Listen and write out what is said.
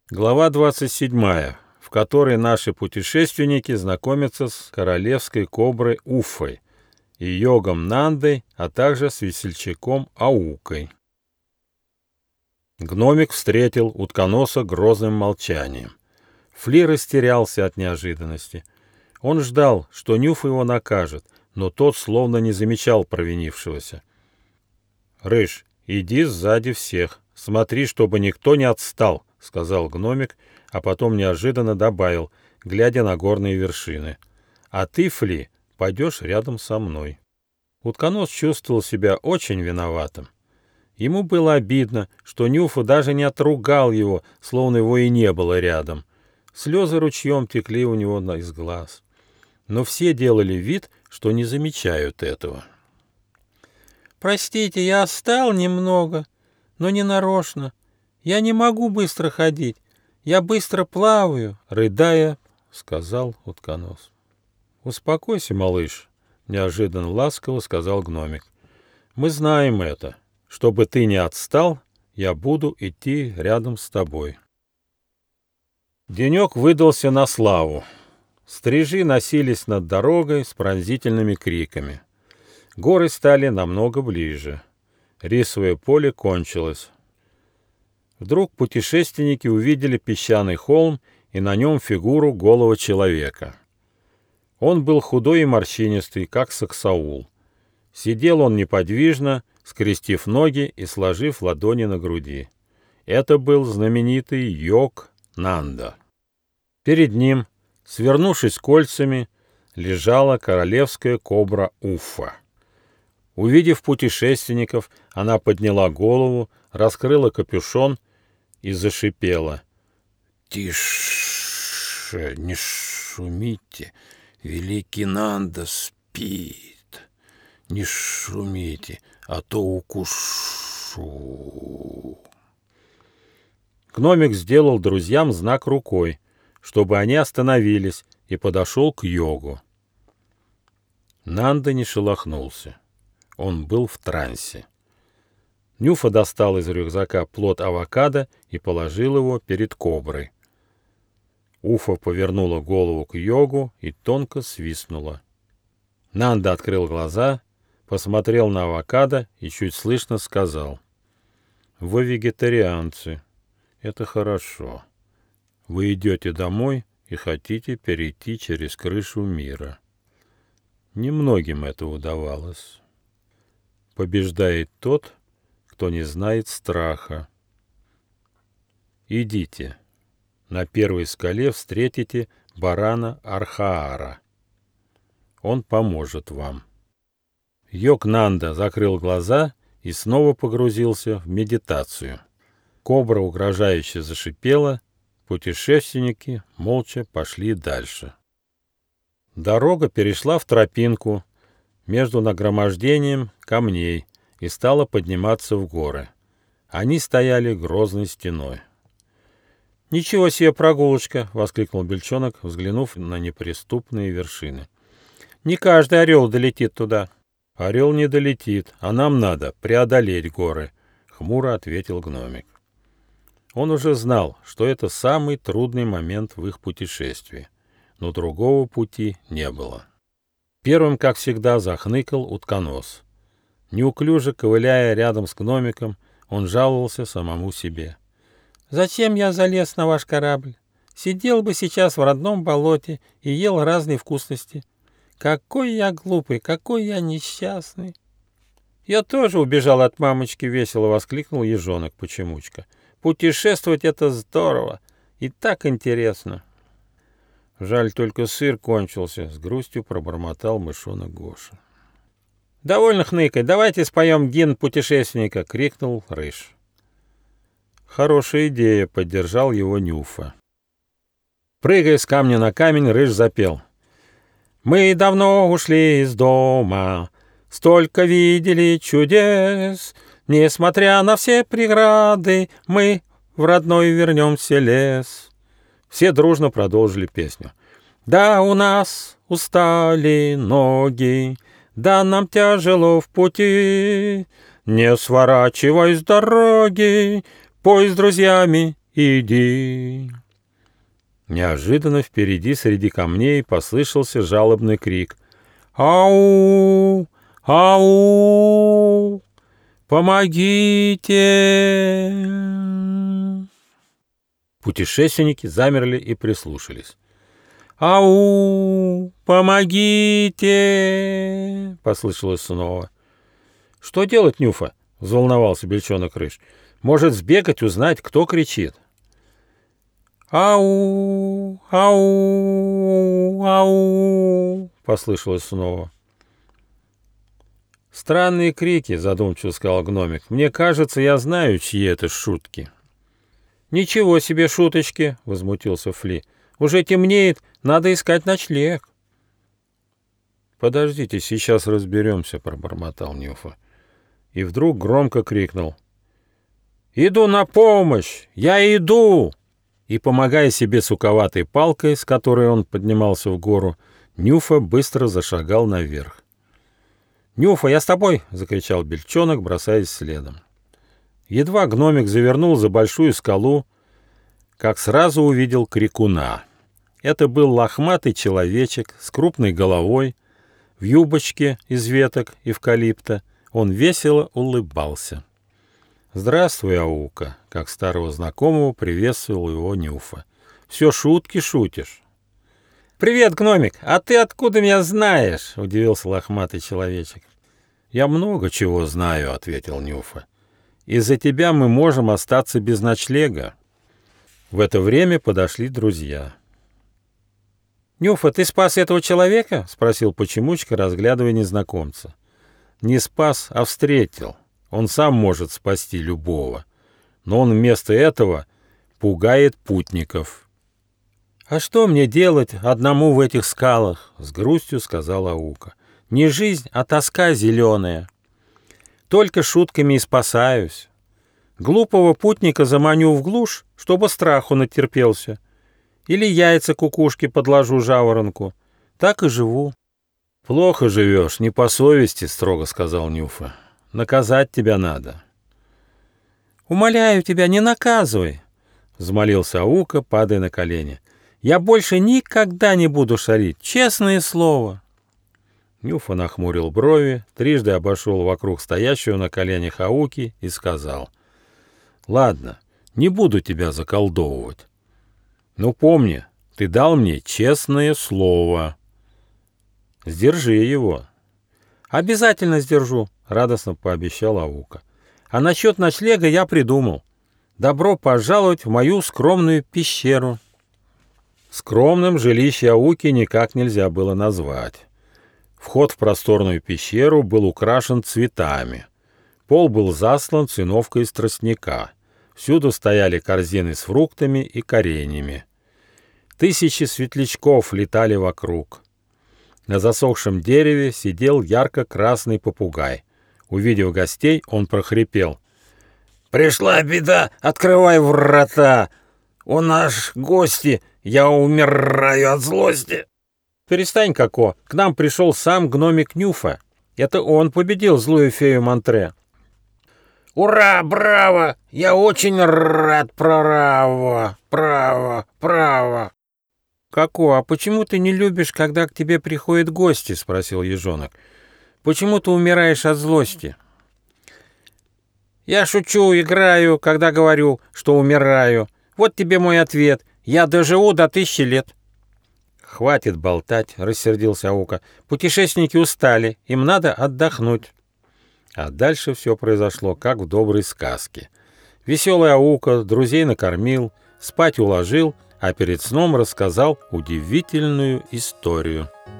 Глава 27, в которой наши путешественники знакомятся с королевской коброй Уфой и йогом Нандой, а также с весельчаком Аукой. Гномик встретил утконоса грозным молчанием. Фли растерялся от неожиданности. Он ждал, что Нюф его накажет, но тот словно не замечал провинившегося. «Рыж, иди сзади всех, смотри, чтобы никто не отстал», — сказал гномик, а потом неожиданно добавил, глядя на горные вершины. «А ты, Фли, пойдешь рядом со мной». Утконос чувствовал себя очень виноватым. Ему было обидно, что Нюфа даже не отругал его, словно его и не было рядом. Слезы ручьем текли у него из глаз. Но все делали вид, что не замечают этого. «Простите, я отстал немного, но не нарочно. Я не могу быстро ходить. Я быстро плаваю», — рыдая, сказал утконос. «Успокойся, малыш», — неожиданно ласково сказал гномик. «Мы знаем это. Чтобы ты не отстал, я буду идти рядом с тобой». Денек выдался на славу. Стрижи носились над дорогой с пронзительными криками. Горы стали намного ближе. Рисовое поле кончилось. Вдруг путешественники увидели песчаный холм и на нем фигуру голого человека. Он был худой и морщинистый, как Саксаул. Сидел он неподвижно, скрестив ноги и сложив ладони на груди. Это был знаменитый йог Нанда. Перед ним, свернувшись кольцами, лежала королевская кобра Уфа. Увидев путешественников, она подняла голову, раскрыла капюшон и зашипела. «Тише, не шумите, великий Нанда спит. Не шумите, а то укушу». Гномик сделал друзьям знак рукой, чтобы они остановились, и подошел к йогу. Нанда не шелохнулся. Он был в трансе. Нюфа достал из рюкзака плод авокадо и положил его перед коброй. Уфа повернула голову к йогу и тонко свистнула. Нанда открыл глаза, посмотрел на авокадо и чуть слышно сказал: «Вы вегетарианцы. Это хорошо. Вы идете домой и хотите перейти через крышу мира. Немногим это удавалось. Побеждает тот, кто не знает страха. Идите. На первой скале встретите барана Архаара. Он поможет вам». Йог Нанда закрыл глаза и снова погрузился в медитацию. Кобра угрожающе зашипела, путешественники молча пошли дальше. Дорога перешла в тропинку между нагромождением камней и стала подниматься в горы. Они стояли грозной стеной. «Ничего себе прогулочка!» — воскликнул Бельчонок, взглянув на неприступные вершины. «Не каждый орел долетит туда». «Орел не долетит, а нам надо преодолеть горы», — хмуро ответил гномик. Он уже знал, что это самый трудный момент в их путешествии, но другого пути не было. Первым, как всегда, захныкал утконос. Неуклюже ковыляя рядом с гномиком, он жаловался самому себе. «Зачем я залез на ваш корабль? Сидел бы сейчас в родном болоте и ел разные вкусности. Какой я глупый, какой я несчастный!» «Я тоже убежал от мамочки», — весело воскликнул ежонок-почемучка. «Путешествовать — это здорово и так интересно». «Жаль, только сыр кончился», — с грустью пробормотал мышонок Гоша. «Довольно хныкать, давайте споем гимн путешественника», — крикнул Рыж. «Хорошая идея», — поддержал его Нюфа. Прыгая с камня на камень, Рыж запел. «Мы давно ушли из дома, столько видели чудес. Несмотря на все преграды, мы в родной вернемся лес». Все дружно продолжили песню. «Да, у нас устали ноги, да, нам тяжело в пути. Не сворачивай с дороги, пой с друзьями иди». Неожиданно впереди среди камней послышался жалобный крик. «Ау! Ау! Помогите!» Путешественники замерли и прислушались. «Ау! Помогите!» — послышалось снова. «Что делать, Нюфа?» — взволновался Бельчонок Рыж. «Может, сбегать, узнать, кто кричит?» «Ау! Ау! Ау!» — послышалось снова. «Странные крики», — задумчиво сказал гномик. «Мне кажется, я знаю, чьи это шутки». «Ничего себе шуточки!» — возмутился Фли. «Уже темнеет, надо искать ночлег». «Подождите, сейчас разберемся», — пробормотал Нюфа. И вдруг громко крикнул. «Иду на помощь! Я иду!» И, помогая себе суковатой палкой, с которой он поднимался в гору, Нюфа быстро зашагал наверх. «Нюфа, я с тобой!» — закричал Бельчонок, бросаясь следом. Едва гномик завернул за большую скалу, как сразу увидел крикуна. Это был лохматый человечек с крупной головой, в юбочке из веток эвкалипта. Он весело улыбался. «Здравствуй, Аука!» — как старого знакомого приветствовал его Нюфа. «Все шутки шутишь?» «Привет, гномик! А ты откуда меня знаешь?» — удивился лохматый человечек. «Я много чего знаю», — ответил Нюфа. «Из-за тебя мы можем остаться без ночлега». В это время подошли друзья. «Нюфа, ты спас этого человека?» — спросил Почемучка, разглядывая незнакомца. «Не спас, а встретил. Он сам может спасти любого. Но он вместо этого пугает путников». «А что мне делать одному в этих скалах?» — с грустью сказала Аука. «Не жизнь, а тоска зеленая. Только шутками и спасаюсь. Глупого путника заманю в глушь, чтобы страху натерпелся. Или яйца кукушки подложу жаворонку. Так и живу». «Плохо живешь, не по совести», — строго сказал Нюфа. «Наказать тебя надо». «Умоляю тебя, не наказывай», — взмолился Аука, падая на колени. «Я больше никогда не буду шалить, честное слово». Нюфа нахмурил брови, трижды обошел вокруг стоящего на коленях Ауки и сказал: «Ладно, не буду тебя заколдовывать. Но помни, ты дал мне честное слово. Сдержи его». «Обязательно сдержу», — радостно пообещал Аука. «А насчет ночлега я придумал. Добро пожаловать в мою скромную пещеру». Скромным жилище Ауки никак нельзя было назвать. Вход в просторную пещеру был украшен цветами. Пол был заслан циновкой из тростника. Всюду стояли корзины с фруктами и кореньями. Тысячи светлячков летали вокруг. На засохшем дереве сидел ярко-красный попугай. Увидев гостей, он прохрипел: «Пришла беда, открывай врата! У нас гости, я умираю от злости!» «Перестань, Коко, к нам пришел сам гномик Нюфа. Это он победил злую фею Монтре». «Ура, браво! Я очень рад, браво, браво, браво!» «Коко, а почему ты не любишь, когда к тебе приходят гости?» — спросил ежонок. «Почему ты умираешь от злости?» «Я шучу, играю, когда говорю, что умираю. Вот тебе мой ответ. Я доживу до 1000 лет». «Хватит болтать», — рассердился Аука. «Путешественники устали, им надо отдохнуть». А дальше все произошло, как в доброй сказке. Веселый Аука друзей накормил, спать уложил, а перед сном рассказал удивительную историю.